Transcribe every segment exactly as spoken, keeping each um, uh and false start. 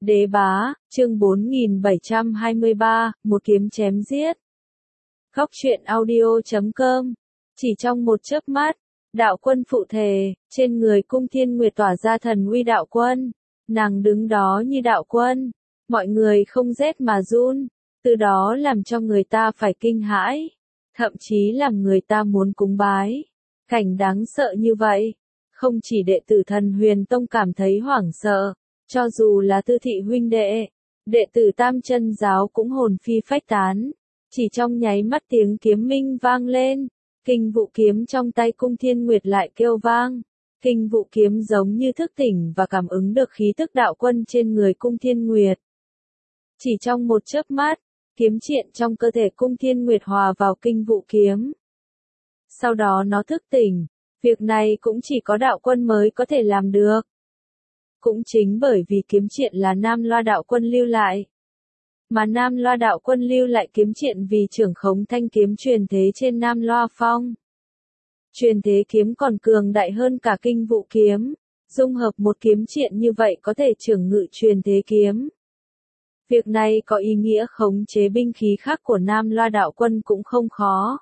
Đế bá, chương bốn nghìn bảy trăm hai mươi ba, một kiếm chém giết. Góc truyện audio chấm com. Chỉ trong một chớp mắt, đạo quân phụ thề, trên người cung thiên nguyệt tỏa ra thần uy đạo quân. Nàng đứng đó như đạo quân, mọi người không rét mà run, từ đó làm cho người ta phải kinh hãi, thậm chí làm người ta muốn cúng bái. Cảnh đáng sợ như vậy, không chỉ đệ tử Thần Huyền Tông cảm thấy hoảng sợ, cho dù là Tư thị huynh đệ, đệ tử Tam Chân giáo cũng hồn phi phách tán. Chỉ trong nháy mắt tiếng kiếm minh vang lên, kinh vụ kiếm trong tay cung thiên nguyệt lại kêu vang. Kinh vụ kiếm giống như thức tỉnh và cảm ứng được khí tức đạo quân trên người cung thiên nguyệt. Chỉ trong một chớp mắt, kiếm triện trong cơ thể cung thiên nguyệt hòa vào kinh vụ kiếm. Sau đó nó thức tỉnh, việc này cũng chỉ có đạo quân mới có thể làm được. Cũng chính bởi vì kiếm triện là Nam Loa đạo quân lưu lại. Mà Nam Loa đạo quân lưu lại kiếm triện vì trưởng khống thanh kiếm truyền thế trên Nam Loa Phong. Truyền thế kiếm còn cường đại hơn cả kinh vụ kiếm, dung hợp một kiếm triện như vậy có thể trưởng ngự truyền thế kiếm. Việc này có ý nghĩa khống chế binh khí khác của Nam Loa đạo quân cũng không khó.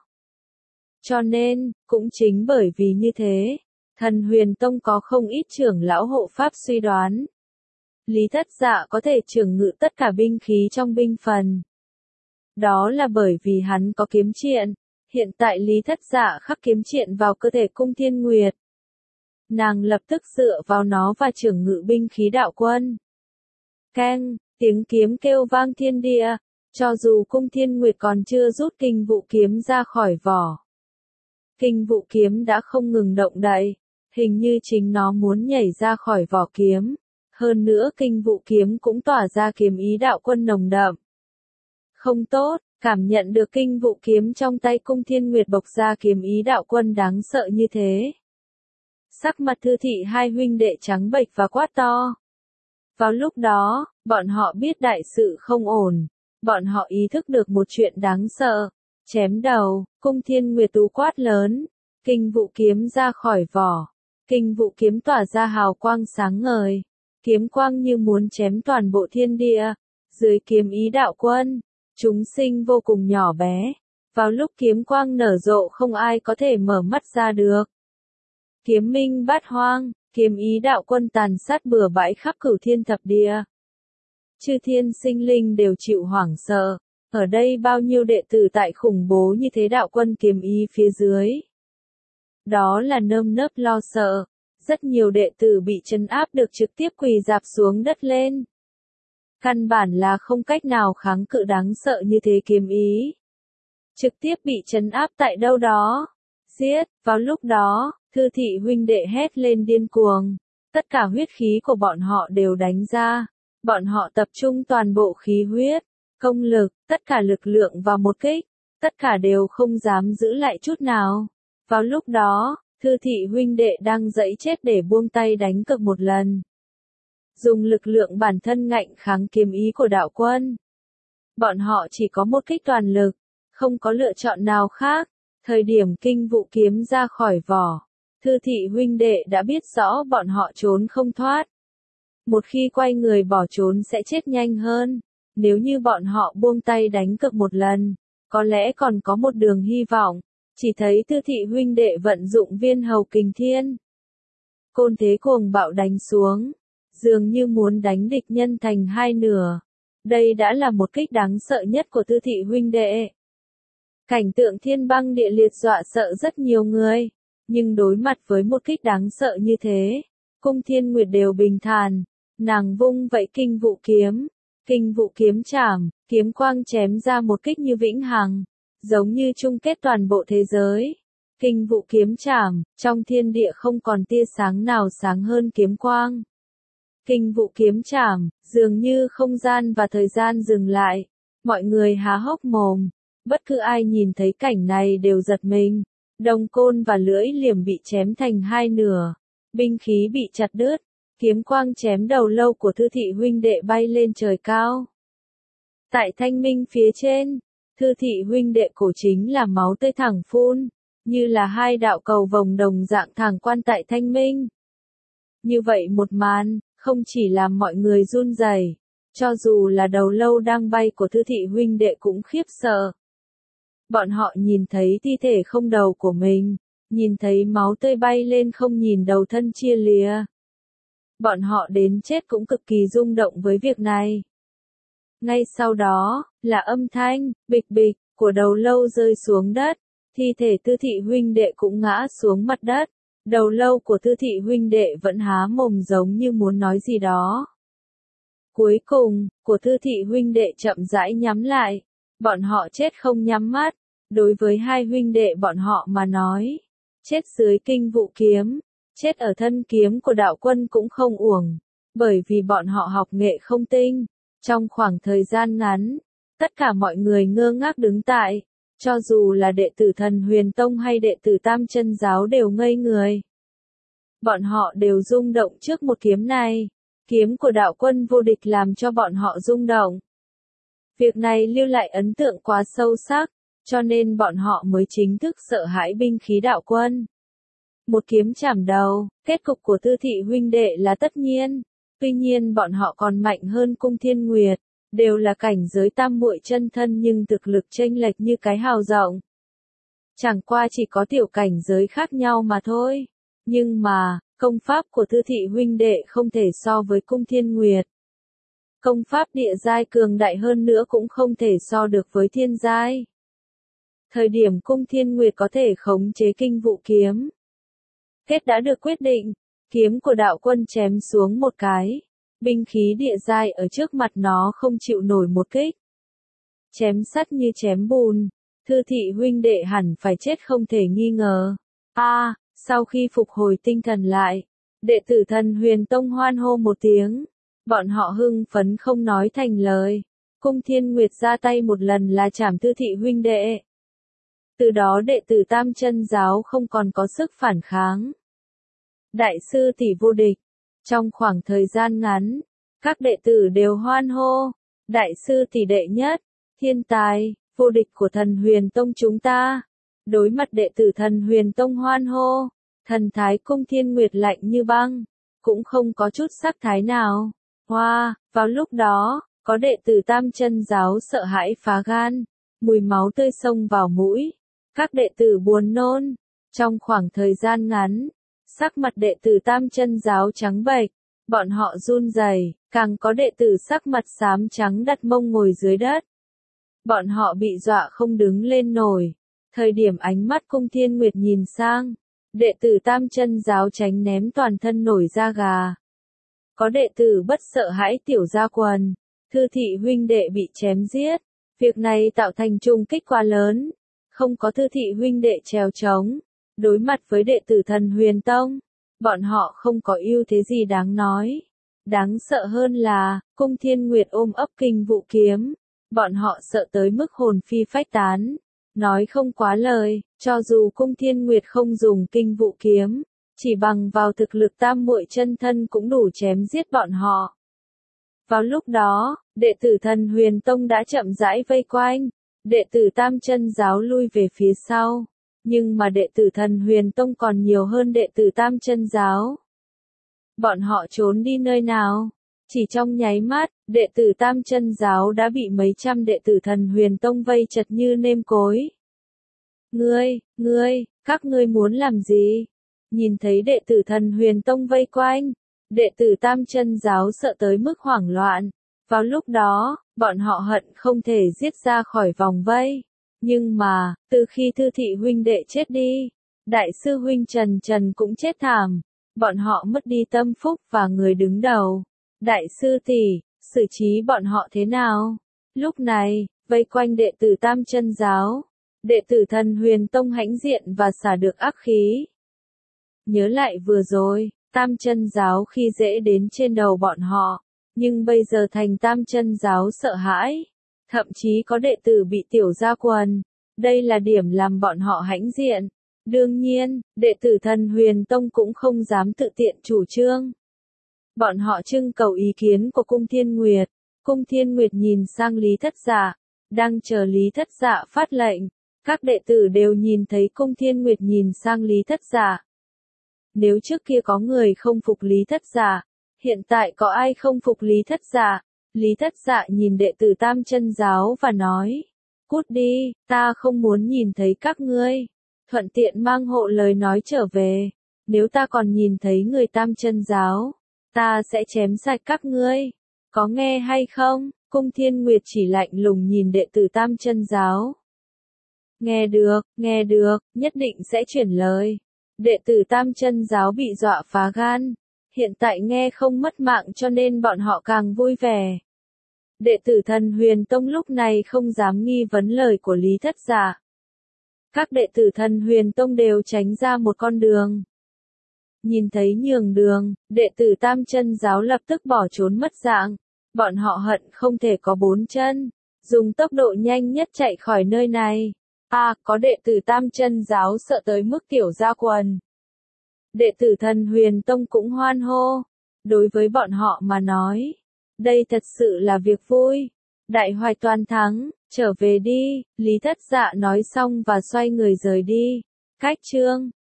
Cho nên, cũng chính bởi vì như thế, Thần Huyền Tông có không ít trưởng lão hộ pháp suy đoán. Lý Thất Dạ có thể trưởng ngự tất cả binh khí trong binh phần. Đó là bởi vì hắn có kiếm triện, hiện tại Lý Thất Dạ khắc kiếm triện vào cơ thể cung thiên nguyệt. Nàng lập tức dựa vào nó và trưởng ngự binh khí đạo quân. Keng, tiếng kiếm kêu vang thiên địa, cho dù cung thiên nguyệt còn chưa rút kinh vụ kiếm ra khỏi vỏ. Kinh vụ kiếm đã không ngừng động đậy, hình như chính nó muốn nhảy ra khỏi vỏ kiếm. Hơn nữa kinh vụ kiếm cũng tỏa ra kiếm ý đạo quân nồng đậm. Không tốt, cảm nhận được kinh vụ kiếm trong tay cung thiên nguyệt bộc ra kiếm ý đạo quân đáng sợ như thế. Sắc mặt Thư thị hai huynh đệ trắng bệch và quát to. Vào lúc đó, bọn họ biết đại sự không ổn. Bọn họ ý thức được một chuyện đáng sợ. Chém đầu, cung thiên nguyệt tú quát lớn. Kinh vụ kiếm ra khỏi vỏ. Kinh vụ kiếm tỏa ra hào quang sáng ngời. Kiếm quang như muốn chém toàn bộ thiên địa. Dưới kiếm ý đạo quân, chúng sinh vô cùng nhỏ bé. Vào lúc kiếm quang nở rộ không ai có thể mở mắt ra được. Kiếm minh bát hoang, kiếm ý đạo quân tàn sát bừa bãi khắp cửu thiên thập địa. Chư thiên sinh linh đều chịu hoảng sợ. Ở đây bao nhiêu đệ tử tại khủng bố như thế đạo quân kiếm ý phía dưới. Đó là nơm nớp lo sợ. Rất nhiều đệ tử bị trấn áp được trực tiếp quỳ rạp xuống đất lên. Căn bản là không cách nào kháng cự đáng sợ như thế kiếm ý. Trực tiếp bị trấn áp tại đâu đó. Giết, vào lúc đó, Thư thị huynh đệ hét lên điên cuồng. Tất cả huyết khí của bọn họ đều đánh ra. Bọn họ tập trung toàn bộ khí huyết, công lực, tất cả lực lượng vào một kích. Tất cả đều không dám giữ lại chút nào. Vào lúc đó, Thư thị huynh đệ đang dẫy chết để buông tay đánh cược một lần. Dùng lực lượng bản thân ngạnh kháng kiếm ý của đạo quân. Bọn họ chỉ có một kích toàn lực, không có lựa chọn nào khác. Thời điểm kinh vụ kiếm ra khỏi vỏ, Thư thị huynh đệ đã biết rõ bọn họ trốn không thoát. Một khi quay người bỏ trốn sẽ chết nhanh hơn. Nếu như bọn họ buông tay đánh cược một lần, có lẽ còn có một đường hy vọng. Chỉ thấy Thư thị huynh đệ vận dụng viên hầu kình thiên. Côn thế cuồng bạo đánh xuống, dường như muốn đánh địch nhân thành hai nửa. Đây đã là một kích đáng sợ nhất của Thư thị huynh đệ. Cảnh tượng thiên băng địa liệt dọa sợ rất nhiều người, nhưng đối mặt với một kích đáng sợ như thế, cung thiên nguyệt đều bình thản. Nàng vung vậy kinh vụ kiếm, kinh vụ kiếm chảm, kiếm quang chém ra một kích như vĩnh hằng. Giống như chung kết toàn bộ thế giới. Kinh vụ kiếm chảm, trong thiên địa không còn tia sáng nào sáng hơn kiếm quang. Kinh vụ kiếm chảm, dường như không gian và thời gian dừng lại. Mọi người há hốc mồm. Bất cứ ai nhìn thấy cảnh này đều giật mình. Đồng côn và lưỡi liềm bị chém thành hai nửa. Binh khí bị chặt đứt. Kiếm quang chém đầu lâu của Thư thị huynh đệ bay lên trời cao. Tại thanh minh phía trên, Thư thị huynh đệ cổ chính là máu tươi thẳng phun, như là hai đạo cầu vồng đồng dạng thẳng quan tại thanh minh. Như vậy một màn, không chỉ làm mọi người run rẩy, Cho dù là đầu lâu đang bay của Thư thị huynh đệ cũng khiếp sợ. Bọn họ nhìn thấy thi thể không đầu của mình, nhìn thấy máu tươi bay lên không nhìn đầu thân chia lìa. Bọn họ đến chết cũng cực kỳ rung động với việc này. Ngay sau đó, là âm thanh, bịch bịch, của đầu lâu rơi xuống đất, thi thể Thư thị huynh đệ cũng ngã xuống mặt đất. Đầu lâu của Thư thị huynh đệ vẫn há mồm giống như muốn nói gì đó. Cuối cùng, của Thư thị huynh đệ chậm rãi nhắm lại. Bọn họ chết không nhắm mắt. Đối với hai huynh đệ bọn họ mà nói, chết dưới kinh vụ kiếm, chết ở thân kiếm của đạo quân cũng không uổng, bởi vì bọn họ học nghệ không tinh. Trong khoảng thời gian ngắn, tất cả mọi người ngơ ngác đứng tại, cho dù là đệ tử Thần Huyền Tông hay đệ tử Tam Chân Giáo đều ngây người. Bọn họ đều rung động trước một kiếm này, kiếm của đạo quân vô địch làm cho bọn họ rung động. Việc này lưu lại ấn tượng quá sâu sắc, cho nên bọn họ mới chính thức sợ hãi binh khí đạo quân. Một kiếm chảm đầu, kết cục của Thư thị huynh đệ là tất nhiên, tuy nhiên bọn họ còn mạnh hơn Cung Thiên Nguyệt, đều là cảnh giới tam muội chân thân nhưng thực lực chênh lệch như cái hào rộng. Chẳng qua chỉ có tiểu cảnh giới khác nhau mà thôi, nhưng mà, công pháp của Thư thị huynh đệ không thể so với Cung Thiên Nguyệt. Công pháp địa giai cường đại hơn nữa cũng không thể so được với thiên giai. Thời điểm Cung Thiên Nguyệt có thể khống chế kinh vụ kiếm. Kết đã được quyết định, kiếm của đạo quân chém xuống một cái. Binh khí địa giai ở trước mặt nó không chịu nổi một kích. Chém sắt như chém bùn, Thư thị huynh đệ hẳn phải chết không thể nghi ngờ. A, à, sau khi phục hồi tinh thần lại, đệ tử Thần Huyền Tông hoan hô một tiếng. Bọn họ hưng phấn không nói thành lời. Cung Thiên Nguyệt ra tay một lần là chảm Thư thị huynh đệ. Từ đó đệ tử Tam Chân Giáo không còn có sức phản kháng. Đại sư tỷ vô địch. Trong khoảng thời gian ngắn, các đệ tử đều hoan hô. Đại sư tỷ đệ nhất, thiên tài, vô địch của Thần Huyền Tông chúng ta. Đối mặt đệ tử Thần Huyền Tông hoan hô, thần thái Cung Thiên Nguyệt lạnh như băng, cũng không có chút sắc thái nào. Hoa, wow, vào lúc đó, có đệ tử Tam Chân Giáo sợ hãi phá gan, mùi máu tươi xông vào mũi. Các đệ tử buồn nôn. Trong khoảng thời gian ngắn, sắc mặt đệ tử Tam Chân Giáo trắng bệch, bọn họ run rẩy, càng có đệ tử sắc mặt xám trắng đặt mông ngồi dưới đất. Bọn họ bị dọa không đứng lên nổi. Thời điểm ánh mắt Cung Thiên Nguyệt nhìn sang, đệ tử Tam Chân Giáo tránh ném toàn thân nổi da gà. Có đệ tử bất sợ hãi tiểu ra quần, Thư thị huynh đệ bị chém giết. Việc này tạo thành trùng kích quá lớn. Không có Thư thị huynh đệ trèo trống, đối mặt với đệ tử Thần Huyền Tông, bọn họ không có ưu thế gì đáng nói. Đáng sợ hơn là, Cung Thiên Nguyệt ôm ấp kinh vụ kiếm, bọn họ sợ tới mức hồn phi phách tán. Nói không quá lời, cho dù Cung Thiên Nguyệt không dùng kinh vụ kiếm, chỉ bằng vào thực lực tam muội chân thân cũng đủ chém giết bọn họ. Vào lúc đó, đệ tử Thần Huyền Tông đã chậm rãi vây quanh. Đệ tử Tam Chân Giáo lui về phía sau, nhưng mà đệ tử Thần Huyền Tông còn nhiều hơn đệ tử Tam Chân Giáo. Bọn họ trốn đi nơi nào? Chỉ trong nháy mắt, đệ tử Tam Chân Giáo đã bị mấy trăm đệ tử Thần Huyền Tông vây chật như nêm cối. Ngươi, ngươi, các ngươi muốn làm gì? Nhìn thấy đệ tử Thần Huyền Tông vây quanh, đệ tử Tam Chân Giáo sợ tới mức hoảng loạn. Vào lúc đó, bọn họ hận không thể giết ra khỏi vòng vây. Nhưng mà, từ khi Thư thị huynh đệ chết đi, đại sư huynh Trần Trần cũng chết thảm. Bọn họ mất đi tâm phúc và người đứng đầu. Đại sư tỷ, xử trí bọn họ thế nào? Lúc này, vây quanh đệ tử Tam Chân Giáo, đệ tử Thần Huyền Tông hãnh diện và xả được ác khí. Nhớ lại vừa rồi, Tam Chân Giáo khi dễ đến trên đầu bọn họ. Nhưng bây giờ thành Tam Chân Giáo sợ hãi, thậm chí có đệ tử bị tiểu ra quần. Đây là điểm làm bọn họ hãnh diện. Đương nhiên, đệ tử Thần Huyền Tông cũng không dám tự tiện chủ trương. Bọn họ trưng cầu ý kiến của Cung Thiên Nguyệt. Cung Thiên Nguyệt nhìn sang Lý Thất Dạ, đang chờ Lý Thất Dạ phát lệnh. Các đệ tử đều nhìn thấy Cung Thiên Nguyệt nhìn sang Lý Thất Dạ. Nếu trước kia có người không phục Lý Thất Dạ, hiện tại có ai không phục Lý Thất Dạ? Lý Thất Dạ nhìn đệ tử Tam Chân Giáo và nói, cút đi, ta không muốn nhìn thấy các ngươi. Thuận tiện mang hộ lời nói trở về, nếu ta còn nhìn thấy người Tam Chân Giáo, ta sẽ chém sạch các ngươi. Có nghe hay không? Cung Thiên Nguyệt chỉ lạnh lùng nhìn đệ tử Tam Chân Giáo. Nghe được, nghe được, nhất định sẽ chuyển lời. Đệ tử Tam Chân Giáo bị dọa phá gan, hiện tại nghe không mất mạng cho nên bọn họ càng vui vẻ. Đệ tử Thần Huyền Tông lúc này không dám nghi vấn lời của Lý Thất Dạ. Các đệ tử Thần Huyền Tông đều tránh ra một con đường. Nhìn thấy nhường đường, đệ tử Tam Chân Giáo lập tức bỏ trốn mất dạng. Bọn họ hận không thể có bốn chân, dùng tốc độ nhanh nhất chạy khỏi nơi này. À, có đệ tử Tam Chân Giáo sợ tới mức tiểu ra quần. Đệ tử Thần Huyền Tông cũng hoan hô. Đối với bọn họ mà nói, đây thật sự là việc vui. Đại hoài toàn thắng, trở về đi, Lý Thất Dạ nói xong và xoay người rời đi. Cách chương